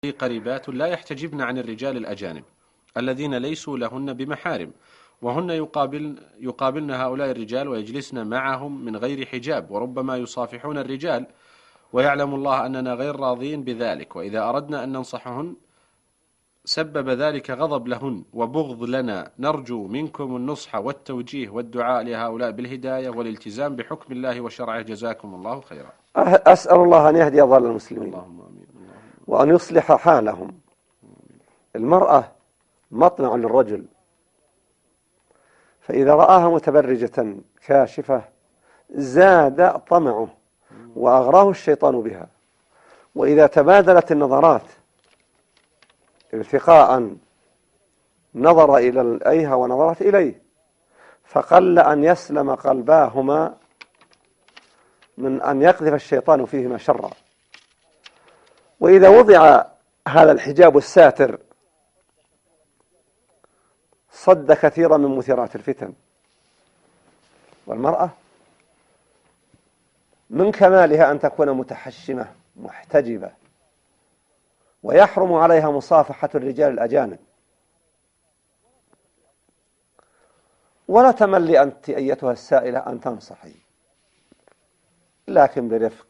قريبات لا يحتجبن عن الرجال الأجانب الذين ليسوا لهن بمحارم، وهن يقابلن هؤلاء الرجال ويجلسن معهم من غير حجاب، وربما يصافحون الرجال، ويعلم الله أننا غير راضين بذلك، وإذا أردنا أن ننصحهن سبب ذلك غضب لهن وبغض لنا. نرجو منكم النصح والتوجيه والدعاء لهؤلاء بالهداية والالتزام بحكم الله وشرعه، جزاكم الله خيرا. أسأل الله أن يهدي ضال المسلمين اللهم آمين. وأن يصلح حالهم. المرأة مطمع للرجل، فإذا رآها متبرجة كاشفة زاد طمعه وأغراه الشيطان بها، وإذا تبادلت النظرات ارتقاء نظر إليها ونظرت إليه، فقل أن يسلم قلباهما من أن يقذف الشيطان فيهما شرا. وإذا وضع هذا الحجاب الساتر صد كثيرا من مثيرات الفتن. والمرأة من كمالها أن تكون متحشمة محتجبة، ويحرم عليها مصافحة الرجال الأجانب. ولا تملي أنت أيتها السائلة أن تنصحي، لكن برفق،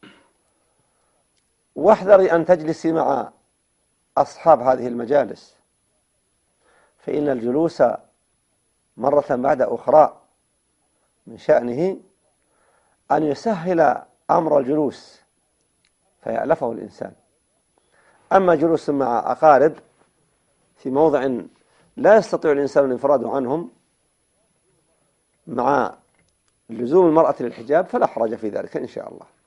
واحذري أن تجلسي مع أصحاب هذه المجالس، فإن الجلوس مرة بعد أخرى من شأنه أن يسهل أمر الجلوس فيألفه الإنسان. أما جلوس مع أقارب في موضع لا يستطيع الإنسان الانفراد عنهم مع لزوم المرأة للحجاب فلا حرج في ذلك إن شاء الله.